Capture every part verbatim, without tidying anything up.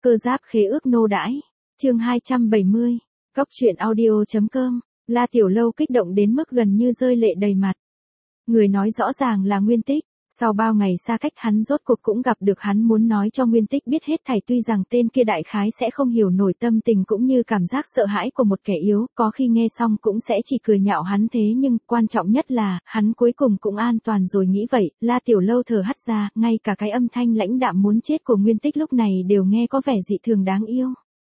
Cơ giáp khế ước nô đãi. Chương hai trăm bảy mươi. Cóc truyện audio.com. La Tiểu Lâu kích động đến mức gần như rơi lệ đầy mặt. Người nói rõ ràng là Nguyên Tích. Sau bao ngày xa cách hắn rốt cuộc cũng gặp được, hắn muốn nói cho Nguyên Tích biết hết thảy, tuy rằng tên kia đại khái sẽ không hiểu nổi tâm tình cũng như cảm giác sợ hãi của một kẻ yếu, có khi nghe xong cũng sẽ chỉ cười nhạo hắn, thế nhưng quan trọng nhất là, hắn cuối cùng cũng an toàn rồi. Nghĩ vậy, La Tiểu Lâu thở hắt ra, ngay cả cái âm thanh lãnh đạm muốn chết của Nguyên Tích lúc này đều nghe có vẻ dị thường đáng yêu.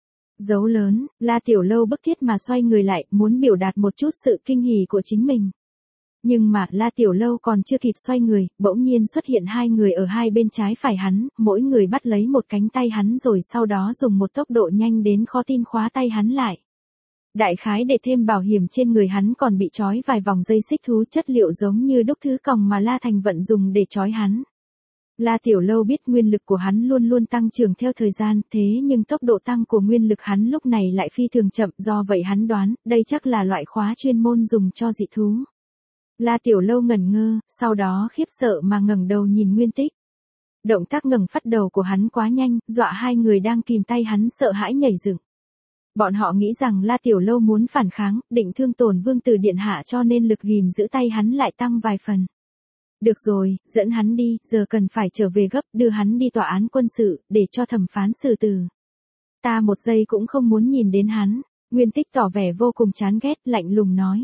Dấu lớn, La Tiểu Lâu bức thiết mà xoay người lại, muốn biểu đạt một chút sự kinh hỉ của chính mình. Nhưng mà La Tiểu Lâu còn chưa kịp xoay người, bỗng nhiên xuất hiện hai người ở hai bên trái phải hắn, mỗi người bắt lấy một cánh tay hắn rồi sau đó dùng một tốc độ nhanh đến khó tin khóa tay hắn lại. Đại khái để thêm bảo hiểm, trên người hắn còn bị trói vài vòng dây xích thú chất liệu giống như đúc thứ còng mà La Thành vận dùng để trói hắn. La Tiểu Lâu biết nguyên lực của hắn luôn luôn tăng trưởng theo thời gian, thế nhưng tốc độ tăng của nguyên lực hắn lúc này lại phi thường chậm, do vậy hắn đoán, đây chắc là loại khóa chuyên môn dùng cho dị thú. La Tiểu Lâu ngẩn ngơ, sau đó khiếp sợ mà ngẩng đầu nhìn Nguyên Tích. Động tác ngẩng phát đầu của hắn quá nhanh, dọa hai người đang kìm tay hắn sợ hãi nhảy dựng. Bọn họ nghĩ rằng La Tiểu Lâu muốn phản kháng, định thương tổn vương tử điện hạ, cho nên lực ghìm giữ tay hắn lại tăng vài phần. Được rồi, dẫn hắn đi, giờ cần phải trở về gấp, đưa hắn đi tòa án quân sự, để cho thẩm phán xử tử. Ta một giây cũng không muốn nhìn đến hắn. Nguyên Tích tỏ vẻ vô cùng chán ghét, lạnh lùng nói.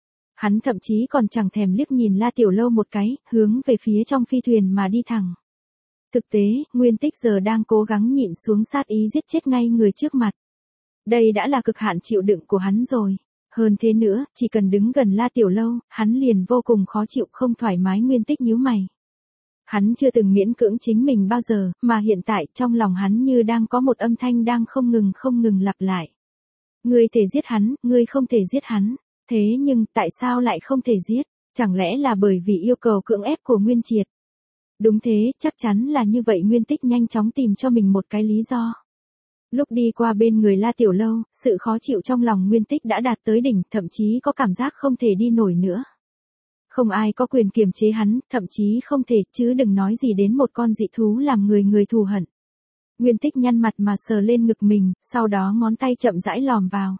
Hắn thậm chí còn chẳng thèm liếc nhìn La Tiểu Lâu một cái, hướng về phía trong phi thuyền mà đi thẳng. Thực tế, Nguyên Tích giờ đang cố gắng nhịn xuống sát ý giết chết ngay người trước mặt. Đây đã là cực hạn chịu đựng của hắn rồi. Hơn thế nữa, chỉ cần đứng gần La Tiểu Lâu, hắn liền vô cùng khó chịu, không thoải mái. Nguyên Tích nhíu mày. Hắn chưa từng miễn cưỡng chính mình bao giờ, mà hiện tại trong lòng hắn như đang có một âm thanh đang không ngừng không ngừng lặp lại. Ngươi thể giết hắn, ngươi không thể giết hắn. Thế nhưng, tại sao lại không thể giết? Chẳng lẽ là bởi vì yêu cầu cưỡng ép của Nguyên Triệt? Đúng thế, chắc chắn là như vậy. Nguyên Tích nhanh chóng tìm cho mình một cái lý do. Lúc đi qua bên người La Tiểu Lâu, sự khó chịu trong lòng Nguyên Tích đã đạt tới đỉnh, thậm chí có cảm giác không thể đi nổi nữa. Không ai có quyền kiềm chế hắn, thậm chí không thể, chứ đừng nói gì đến một con dị thú làm người người thù hận. Nguyên Tích nhăn mặt mà sờ lên ngực mình, sau đó ngón tay chậm rãi lòm vào.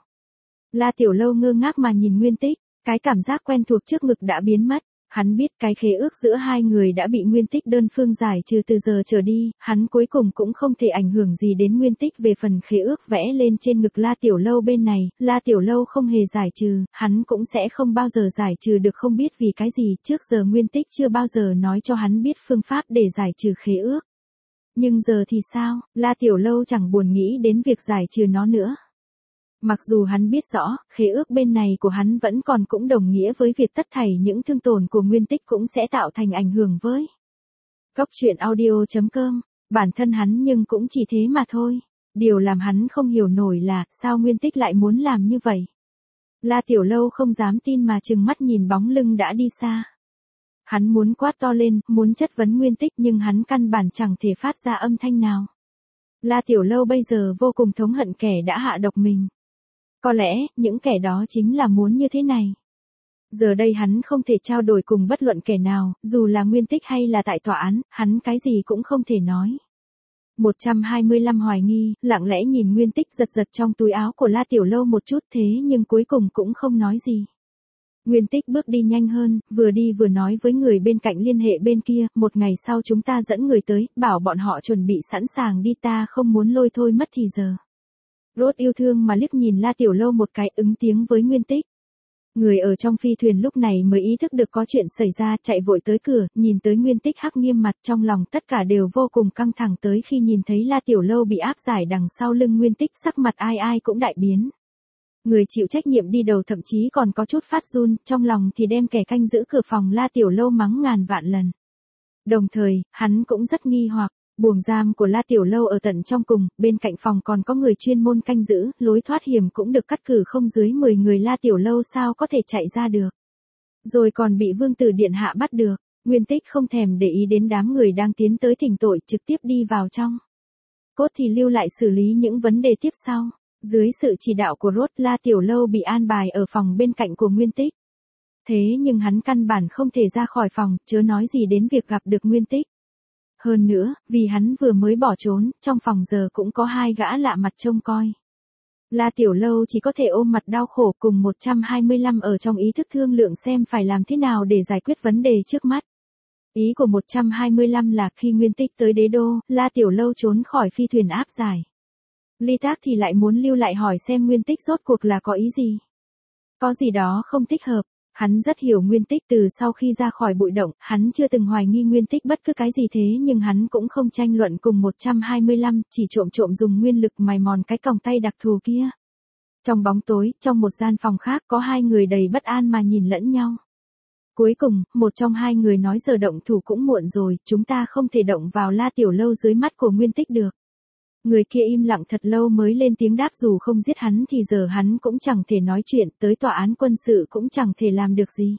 La Tiểu Lâu ngơ ngác mà nhìn Nguyên Tích, cái cảm giác quen thuộc trước ngực đã biến mất. Hắn biết cái khế ước giữa hai người đã bị Nguyên Tích đơn phương giải trừ từ giờ trở đi, hắn cuối cùng cũng không thể ảnh hưởng gì đến Nguyên Tích. Về phần khế ước vẽ lên trên ngực La Tiểu Lâu bên này, La Tiểu Lâu không hề giải trừ, hắn cũng sẽ không bao giờ giải trừ được, không biết vì cái gì, trước giờ Nguyên Tích chưa bao giờ nói cho hắn biết phương pháp để giải trừ khế ước. Nhưng giờ thì sao, La Tiểu Lâu chẳng buồn nghĩ đến việc giải trừ nó nữa. Mặc dù hắn biết rõ, khế ước bên này của hắn vẫn còn cũng đồng nghĩa với việc tất thảy những thương tổn của Nguyên Tích cũng sẽ tạo thành ảnh hưởng với Cóc truyện audio.com, bản thân hắn, nhưng cũng chỉ thế mà thôi. Điều làm hắn không hiểu nổi là, sao Nguyên Tích lại muốn làm như vậy? La Tiểu Lâu không dám tin mà trừng mắt nhìn bóng lưng đã đi xa. Hắn muốn quát to lên, muốn chất vấn Nguyên Tích, nhưng hắn căn bản chẳng thể phát ra âm thanh nào. La Tiểu Lâu bây giờ vô cùng thống hận kẻ đã hạ độc mình. Có lẽ, những kẻ đó chính là muốn như thế này. Giờ đây hắn không thể trao đổi cùng bất luận kẻ nào, dù là Nguyên Tích hay là tại tòa án, hắn cái gì cũng không thể nói. một trăm hai mươi lăm hoài nghi, lặng lẽ nhìn Nguyên Tích giật giật trong túi áo của La Tiểu Lâu một chút, thế nhưng cuối cùng cũng không nói gì. Nguyên Tích bước đi nhanh hơn, vừa đi vừa nói với người bên cạnh liên hệ bên kia, một ngày sau chúng ta dẫn người tới, bảo bọn họ chuẩn bị sẵn sàng đi, ta không muốn lôi thôi mất thì giờ. Rốt yêu thương mà liếc nhìn La Tiểu Lâu một cái, ứng tiếng với Nguyên Tích. Người ở trong phi thuyền lúc này mới ý thức được có chuyện xảy ra, chạy vội tới cửa, nhìn tới Nguyên Tích hắc nghiêm mặt, trong lòng tất cả đều vô cùng căng thẳng. Tới khi nhìn thấy La Tiểu Lâu bị áp giải đằng sau lưng Nguyên Tích, sắc mặt ai ai cũng đại biến. Người chịu trách nhiệm đi đầu thậm chí còn có chút phát run, trong lòng thì đem kẻ canh giữ cửa phòng La Tiểu Lâu mắng ngàn vạn lần. Đồng thời, hắn cũng rất nghi hoặc. Buồng giam của La Tiểu Lâu ở tận trong cùng, bên cạnh phòng còn có người chuyên môn canh giữ, lối thoát hiểm cũng được cắt cử không dưới mười người, La Tiểu Lâu sao có thể chạy ra được. Rồi còn bị vương tử điện hạ bắt được. Nguyên Tích không thèm để ý đến đám người đang tiến tới thỉnh tội, trực tiếp đi vào trong. Cốt thì lưu lại xử lý những vấn đề tiếp sau. Dưới sự chỉ đạo của Rốt, La Tiểu Lâu bị an bài ở phòng bên cạnh của Nguyên Tích. Thế nhưng hắn căn bản không thể ra khỏi phòng, chớ nói gì đến việc gặp được Nguyên Tích. Hơn nữa, vì hắn vừa mới bỏ trốn, trong phòng giờ cũng có hai gã lạ mặt trông coi. La Tiểu Lâu chỉ có thể ôm mặt đau khổ cùng một trăm hai mươi lăm ở trong ý thức thương lượng xem phải làm thế nào để giải quyết vấn đề trước mắt. Ý của một trăm hai mươi lăm là khi Nguyên Tích tới đế đô, La Tiểu Lâu trốn khỏi phi thuyền áp giải. Ly Tác thì lại muốn lưu lại hỏi xem Nguyên Tích rốt cuộc là có ý gì. Có gì đó không thích hợp, hắn rất hiểu Nguyên Tích từ sau khi ra khỏi bụi động, hắn chưa từng hoài nghi Nguyên Tích bất cứ cái gì thế nhưng hắn cũng không tranh luận cùng một trăm hai mươi lăm, chỉ trộm trộm dùng nguyên lực mài mòn cái còng tay đặc thù kia. Trong bóng tối, trong một gian phòng khác có hai người đầy bất an mà nhìn lẫn nhau. Cuối cùng, một trong hai người nói giờ động thủ cũng muộn rồi, chúng ta không thể động vào La Tiểu Lâu dưới mắt của Nguyên Tích được. Người kia im lặng thật lâu mới lên tiếng đáp dù không giết hắn thì giờ hắn cũng chẳng thể nói chuyện, tới tòa án quân sự cũng chẳng thể làm được gì.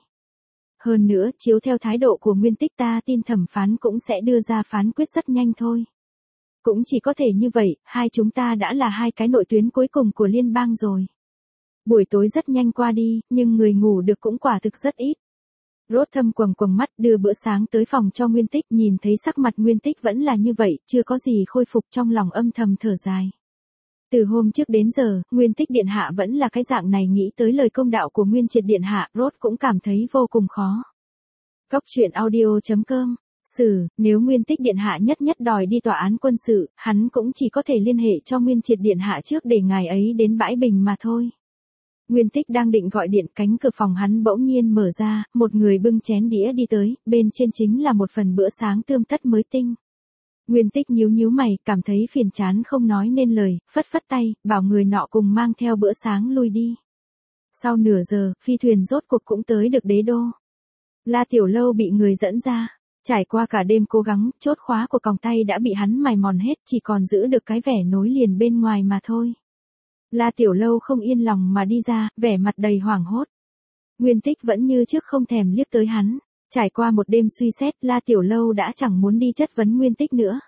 Hơn nữa, chiếu theo thái độ của Nguyên Tích ta tin thẩm phán cũng sẽ đưa ra phán quyết rất nhanh thôi. Cũng chỉ có thể như vậy, hai chúng ta đã là hai cái nội tuyến cuối cùng của liên bang rồi. Buổi tối rất nhanh qua đi, nhưng người ngủ được cũng quả thực rất ít. Rốt thâm quầng quầng mắt đưa bữa sáng tới phòng cho Nguyên Tích, nhìn thấy sắc mặt Nguyên Tích vẫn là như vậy, chưa có gì khôi phục, trong lòng âm thầm thở dài. Từ hôm trước đến giờ, Nguyên Tích điện hạ vẫn là cái dạng này, nghĩ tới lời công đạo của Nguyên Triệt điện hạ, Rốt cũng cảm thấy vô cùng khó. Cốc truyện audio chấm com. Sử, nếu Nguyên Tích điện hạ nhất nhất đòi đi tòa án quân sự, hắn cũng chỉ có thể liên hệ cho Nguyên Triệt điện hạ trước để ngài ấy đến bãi bình mà thôi. Nguyên Tích đang định gọi điện, cánh cửa phòng hắn bỗng nhiên mở ra, một người bưng chén đĩa đi tới, bên trên chính là một phần bữa sáng tươm tất mới tinh. Nguyên Tích nhíu nhíu mày, cảm thấy phiền chán không nói nên lời, phất phất tay, bảo người nọ cùng mang theo bữa sáng lui đi. Sau nửa giờ, phi thuyền rốt cuộc cũng tới được đế đô. La Tiểu Lâu bị người dẫn ra, trải qua cả đêm cố gắng, chốt khóa của còng tay đã bị hắn mài mòn hết, chỉ còn giữ được cái vẻ nối liền bên ngoài mà thôi. La Tiểu Lâu không yên lòng mà đi ra, vẻ mặt đầy hoảng hốt. Nguyên Tích vẫn như trước không thèm liếc tới hắn. Trải qua một đêm suy xét, La Tiểu Lâu đã chẳng muốn đi chất vấn Nguyên Tích nữa.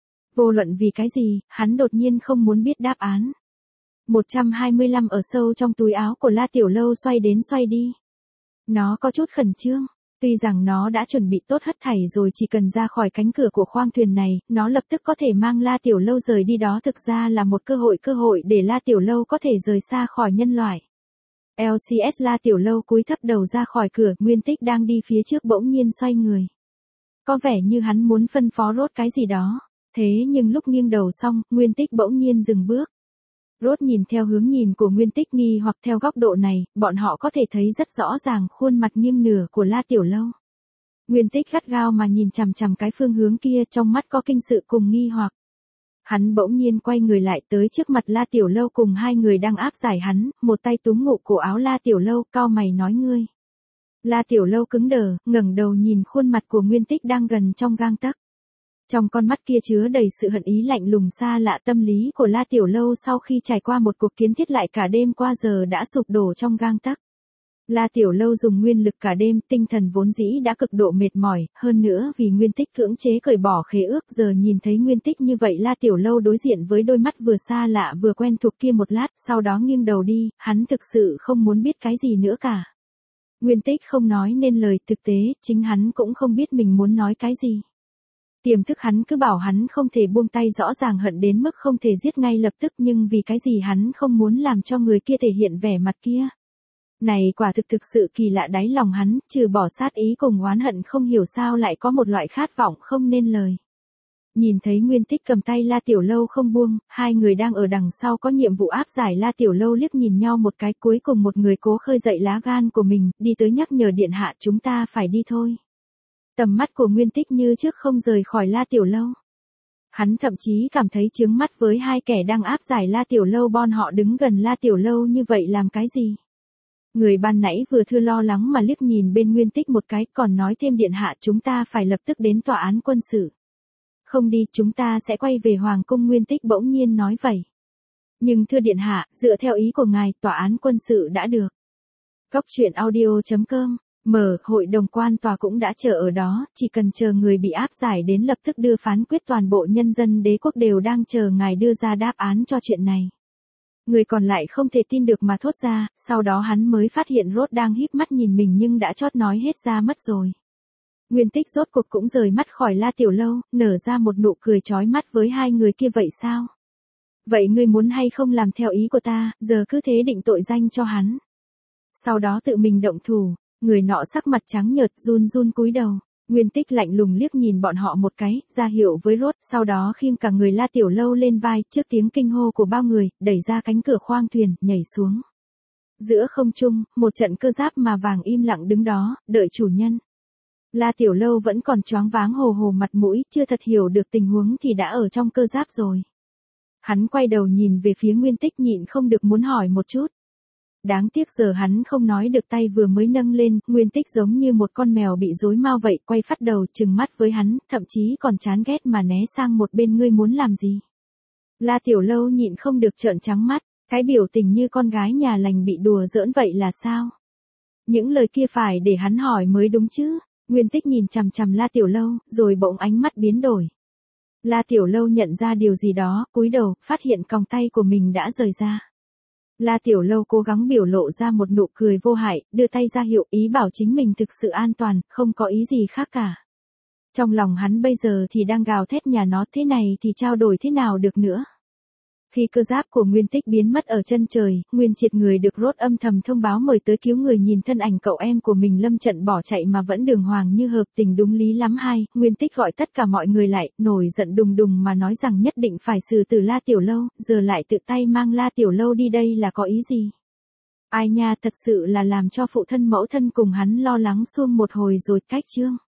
Vô luận vì cái gì, hắn đột nhiên không muốn biết đáp án. một trăm hai mươi lăm ở sâu trong túi áo của La Tiểu Lâu xoay đến xoay đi. Nó có chút khẩn trương. Tuy rằng nó đã chuẩn bị tốt hết thảy rồi, chỉ cần ra khỏi cánh cửa của khoang thuyền này, nó lập tức có thể mang La Tiểu Lâu rời đi, đó thực ra là một cơ hội cơ hội để La Tiểu Lâu có thể rời xa khỏi nhân loại. lờ xê ét La Tiểu Lâu cúi thấp đầu ra khỏi cửa, Nguyên Tích đang đi phía trước bỗng nhiên xoay người. Có vẻ như hắn muốn phân phó Rốt cái gì đó, thế nhưng lúc nghiêng đầu xong, Nguyên Tích bỗng nhiên dừng bước. Rốt nhìn theo hướng nhìn của Nguyên Tích, nghi hoặc theo góc độ này, bọn họ có thể thấy rất rõ ràng khuôn mặt nghiêng nửa của La Tiểu Lâu. Nguyên Tích gắt gao mà nhìn chằm chằm cái phương hướng kia, trong mắt có kinh sự cùng nghi hoặc. Hắn bỗng nhiên quay người lại tới trước mặt La Tiểu Lâu cùng hai người đang áp giải hắn, một tay túm ngụ cổ áo La Tiểu Lâu, cau mày nói ngươi. La Tiểu Lâu cứng đờ, ngẩng đầu nhìn khuôn mặt của Nguyên Tích đang gần trong gang tấc. Trong con mắt kia chứa đầy sự hận ý lạnh lùng xa lạ, tâm lý của La Tiểu Lâu sau khi trải qua một cuộc kiến thiết lại cả đêm qua giờ đã sụp đổ trong gang tấc. La Tiểu Lâu dùng nguyên lực cả đêm, tinh thần vốn dĩ đã cực độ mệt mỏi, hơn nữa vì Nguyên Tích cưỡng chế cởi bỏ khế ước, giờ nhìn thấy Nguyên Tích như vậy, La Tiểu Lâu đối diện với đôi mắt vừa xa lạ vừa quen thuộc kia một lát, sau đó nghiêng đầu đi, hắn thực sự không muốn biết cái gì nữa cả. Nguyên Tích không nói nên lời, thực tế, chính hắn cũng không biết mình muốn nói cái gì. Tiềm thức hắn cứ bảo hắn không thể buông tay, rõ ràng hận đến mức không thể giết ngay lập tức, nhưng vì cái gì hắn không muốn làm cho người kia thể hiện vẻ mặt kia. Này quả thực thực sự kỳ lạ, đáy lòng hắn, trừ bỏ sát ý cùng oán hận, không hiểu sao lại có một loại khát vọng không nên lời. Nhìn thấy Nguyên Tích cầm tay La Tiểu Lâu không buông, hai người đang ở đằng sau có nhiệm vụ áp giải La Tiểu Lâu liếc nhìn nhau một cái, cuối cùng một người cố khơi dậy lá gan của mình, đi tới nhắc nhở điện hạ chúng ta phải đi thôi. Tầm mắt của Nguyên Tích như trước không rời khỏi La Tiểu Lâu. Hắn thậm chí cảm thấy chướng mắt với hai kẻ đang áp giải La Tiểu Lâu, bọn họ đứng gần La Tiểu Lâu như vậy làm cái gì? Người ban nãy vừa thưa lo lắng mà liếc nhìn bên Nguyên Tích một cái, còn nói thêm điện hạ chúng ta phải lập tức đến tòa án quân sự. Không đi chúng ta sẽ quay về Hoàng cung, Nguyên Tích bỗng nhiên nói vậy. Nhưng thưa điện hạ, dựa theo ý của ngài, tòa án quân sự đã được. Cốc truyện audio chấm com. Mở, hội đồng quan tòa cũng đã chờ ở đó, chỉ cần chờ người bị áp giải đến lập tức đưa phán quyết, toàn bộ nhân dân đế quốc đều đang chờ ngài đưa ra đáp án cho chuyện này. Người còn lại không thể tin được mà thốt ra, sau đó hắn mới phát hiện Rốt đang híp mắt nhìn mình nhưng đã chót nói hết ra mất rồi. Nguyên Tích rốt cuộc cũng rời mắt khỏi La Tiểu Lâu, nở ra một nụ cười chói mắt với hai người kia vậy sao? Vậy ngươi muốn hay không làm theo ý của ta, giờ cứ thế định tội danh cho hắn. Sau đó tự mình động thủ, người nọ sắc mặt trắng nhợt run run cúi đầu. Nguyên Tích lạnh lùng liếc nhìn bọn họ một cái, ra hiệu với Rốt, sau đó khiêng cả người La Tiểu Lâu lên vai, trước tiếng kinh hô của bao người, đẩy ra cánh cửa khoang thuyền, nhảy xuống. Giữa không trung, một trận cơ giáp mà vàng im lặng đứng đó, đợi chủ nhân. La Tiểu Lâu vẫn còn choáng váng hồ hồ mặt mũi, chưa thật hiểu được tình huống thì đã ở trong cơ giáp rồi. Hắn quay đầu nhìn về phía Nguyên Tích nhịn không được muốn hỏi một chút. Đáng tiếc giờ hắn không nói được, tay vừa mới nâng lên, Nguyên Tích giống như một con mèo bị rối mau vậy, quay phát đầu trừng mắt với hắn, thậm chí còn chán ghét mà né sang một bên. Ngươi muốn làm gì? La Tiểu Lâu nhịn không được trợn trắng mắt, cái biểu tình như con gái nhà lành bị đùa giỡn vậy là sao? Những lời kia phải để hắn hỏi mới đúng chứ. Nguyên Tích nhìn chằm chằm La Tiểu Lâu, rồi bỗng ánh mắt biến đổi. La Tiểu Lâu nhận ra điều gì đó, cúi đầu, phát hiện còng tay của mình đã rời ra. La Tiểu Lâu cố gắng biểu lộ ra một nụ cười vô hại, đưa tay ra hiệu ý bảo chính mình thực sự an toàn, không có ý gì khác cả. Trong lòng hắn bây giờ thì đang gào thét nhà nó, thế này thì trao đổi thế nào được nữa. Khi cơ giáp của Nguyên Tích biến mất ở chân trời, Nguyên Triệt người được Rốt âm thầm thông báo mời tới cứu người, nhìn thân ảnh cậu em của mình lâm trận bỏ chạy mà vẫn đường hoàng như hợp tình đúng lý lắm hay. Nguyên Tích gọi tất cả mọi người lại, nổi giận đùng đùng mà nói rằng nhất định phải xử tử La Tiểu Lâu, giờ lại tự tay mang La Tiểu Lâu đi đây là có ý gì? Ai nha, thật sự là làm cho phụ thân mẫu thân cùng hắn lo lắng suông một hồi rồi. Cách chương